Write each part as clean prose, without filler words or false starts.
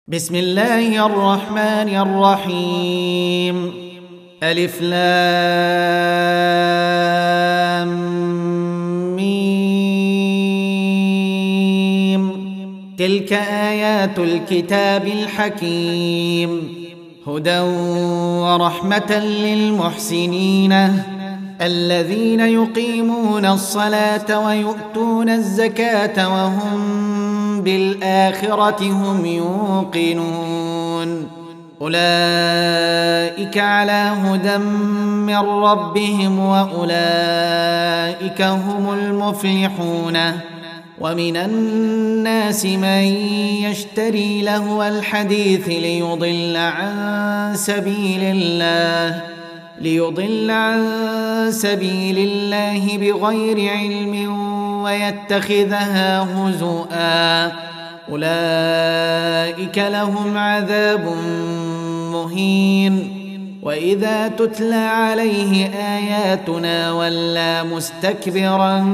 بسم الله الرحمن الرحيم. ألف لام ميم. تلك آيات الكتاب الحكيم، هدى ورحمة للمحسنين الذين يقيمون الصلاة ويؤتون الزكاة وهم بالآخرة هم يوقنون. أولئك على هدى من ربهم وأولئك هم المفلحون. ومن الناس من يشتري لهو الحديث ليضل عن سبيل الله بغير علم ويتخذها هزؤا. أولئك لهم عذاب مهين. وإذا تتلى عليه آياتنا ولى مستكبرا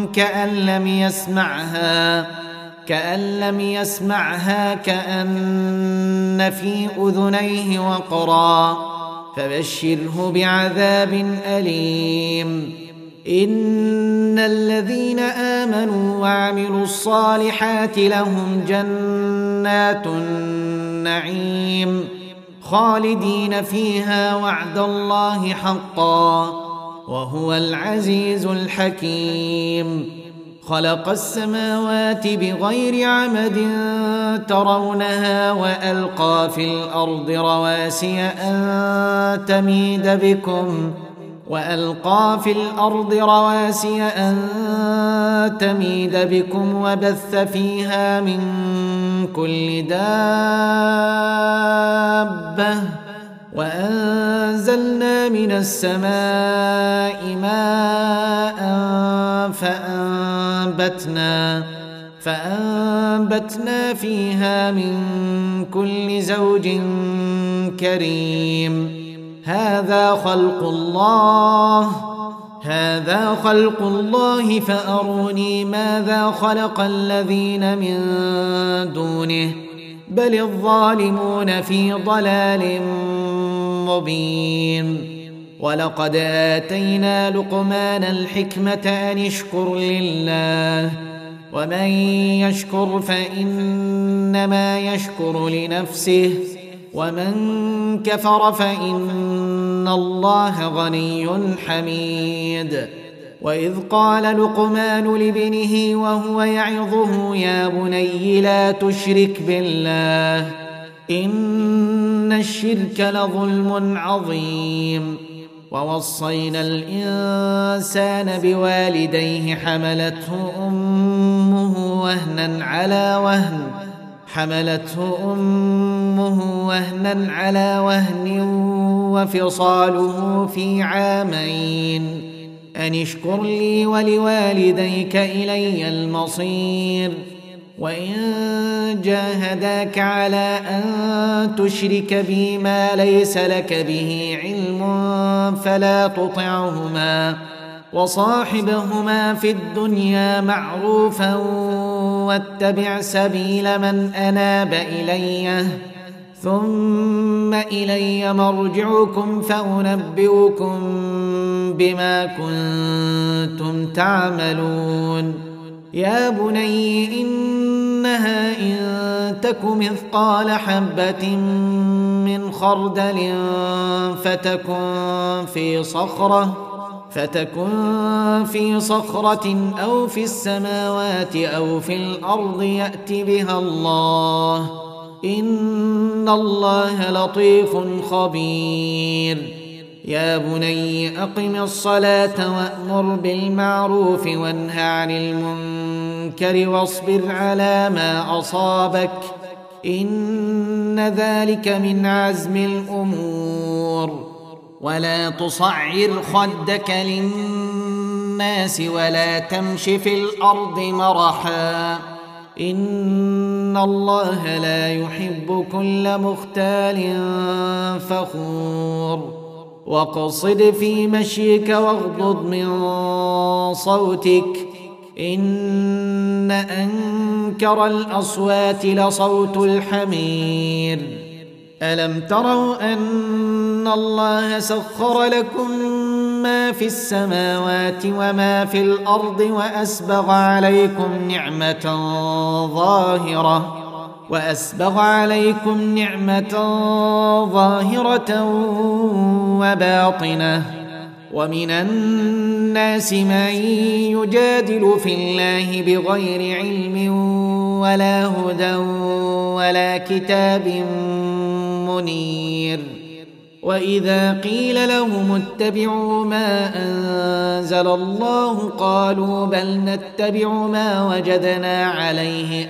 كأن لم يسمعها كأن في أذنيه وقرا، فبشره بعذاب أليم. إن الذين آمنوا وعملوا الصالحات لهم جنات النعيم خالدين فيها وعد الله حقا وهو العزيز الحكيم. خلق السماوات بغير عمد ترونها وألقى في الأرض رواسي أن تميد بكم وبث فيها من كل دابة وأنزلنا من السماء ماء فأنبتنا فيها من كل زوج كريم. هذا خلق الله فأروني ماذا خلق الذين من دونه بل الظالمون في ضلال مبين. ولقد آتينا لقمان الحكمة أن اشكر لله ومن يشكر فإنما يشكر لنفسه ومن كفر فإن الله غني حميد. وإذ قال لقمان لابنه وهو يعظه يا بني لا تشرك بالله إن الشرك لظلم عظيم. ووصينا الإنسان بوالديه حملته أمه وهنا على وهن وفصاله في عامين أن اشكر لي ولوالديك إلي المصير. وإن جاهداك على أن تشرك بي ما ليس لك به علم فلا تطعهما وصاحبهما في الدنيا معروفا واتبع سبيل من أناب إلي ثم إلي مرجعكم فأنبئكم بما كنتم تعملون. يا بني إنها إن تك مثقال حبة من خردل فتكن في صخرة أو في السماوات أو في الأرض يأت بها الله إن الله لطيف خبير. يا بني أقم الصلاة وأمر بالمعروف وانه عن المنكر واصبر على ما أصابك إن ذلك من عزم الأمور. ولا تصعر خدك للناس ولا تمش في الأرض مرحا إن الله لا يحب كل مختال فخور. واقصد في مشيك واغضض من صوتك إن أنكر الأصوات لصوت الحمير ألم تروا أن الله سخر لكم ما في السماوات وما في الأرض وأسبغ عليكم نعمة ظاهرة وباطنة ومن الناس من يجادل في الله بغير علم ولا هدى ولا كتاب منير وإذا قيل لهم اتبعوا ما أنزل الله قالوا بل نتبع ما وجدنا عليه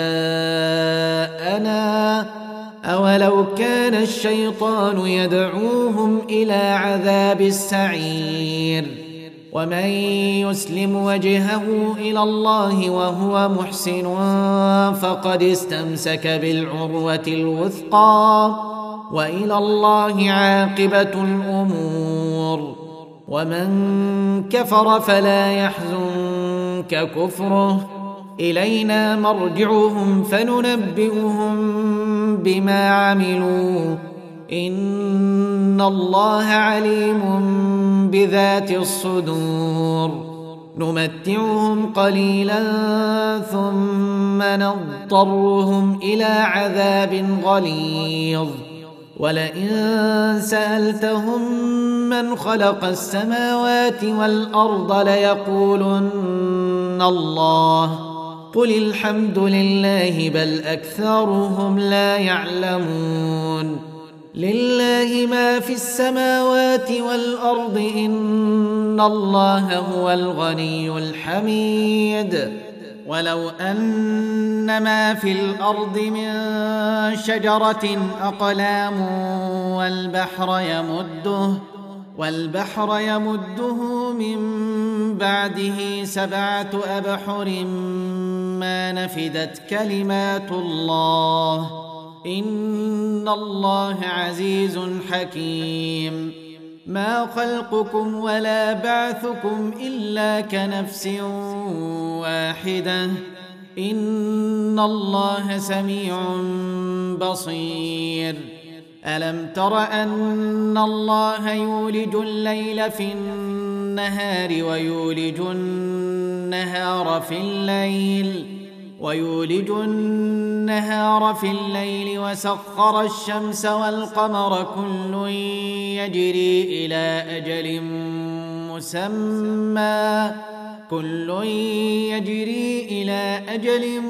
آباءنا أولو كان الشيطان يدعوهم إلى عذاب السعير ومن يسلم وجهه إلى الله وهو محسن فقد استمسك بالعروة الوثقى وإلى الله عاقبة الأمور ومن كفر فلا يحزنك كفره إلينا مرجعهم فننبئهم بما عملوا إن الله عليم بذات الصدور نمتعهم قليلا ثم نضطرهم إلى عذاب غليظ ولئن سألتهم من خلق السماوات والأرض ليقولن الله قل الحمد لله بل أكثرهم لا يعلمون لله ما في السماوات والأرض إن الله هو الغني الحميد ولو أن ما في الأرض من شجرة أقلام والبحر يمده من بعده 7 أبحر ما نفدت كلمات الله إن الله عزيز حكيم ما خلقكم ولا بعثكم إلا كنفس واحدة إن الله سميع بصير ألم تر أن الله يولج الليل في النهار ويولج النهار في الليل وسخر الشمس والقمر كل يجري إلى أجل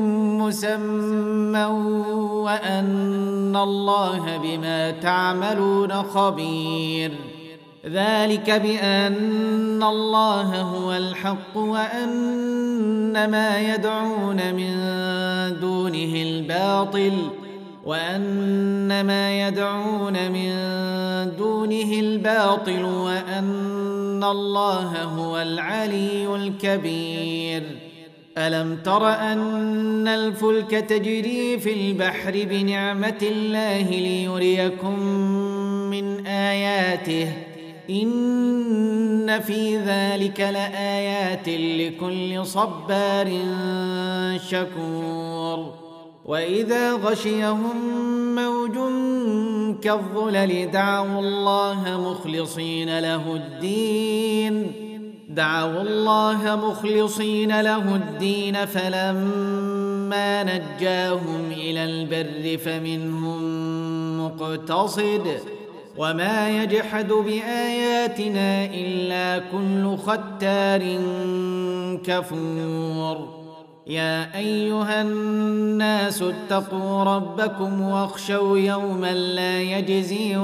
مسمى وأن الله بما تعملون خبير ذلك بأن الله هو الحق وأن ما يدعون من دونه الباطل وأن الله هو العلي الكبير ألم تر أن الفلك تجري في البحر بنعمة الله ليريكم من آياته إن في ذلك لآيات لكل صبار شكور وإذا غشيهم موج كالظلل دعوا الله مخلصين له الدين فلما نجاهم إلى البر فمنهم مقتصد وما يجحد بآياتنا إلا كل ختار كفور يا أيها الناس اتقوا ربكم واخشوا يوما لا يجزي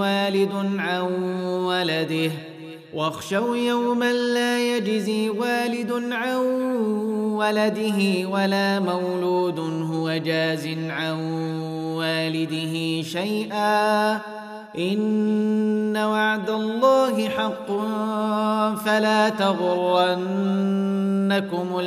والد عن ولده ولا مولود هو جاز عن والده شيئا إن وعد الله حق فلا تغرنكم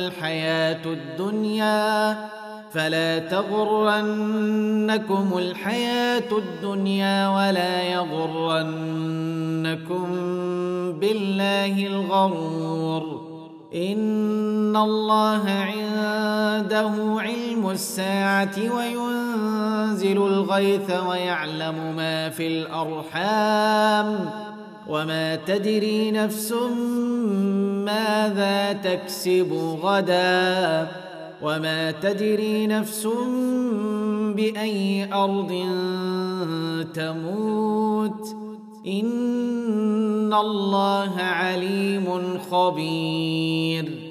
الحياة الدنيا ولا يغرنكم بالله الغرور إن الله عنده علم الساعة وينزل الغيث ويعلم ما في الأرحام وما تدري نفس ماذا تكسب غدا وما تدري نفس بأي أرض تموت إن الله عليم خبير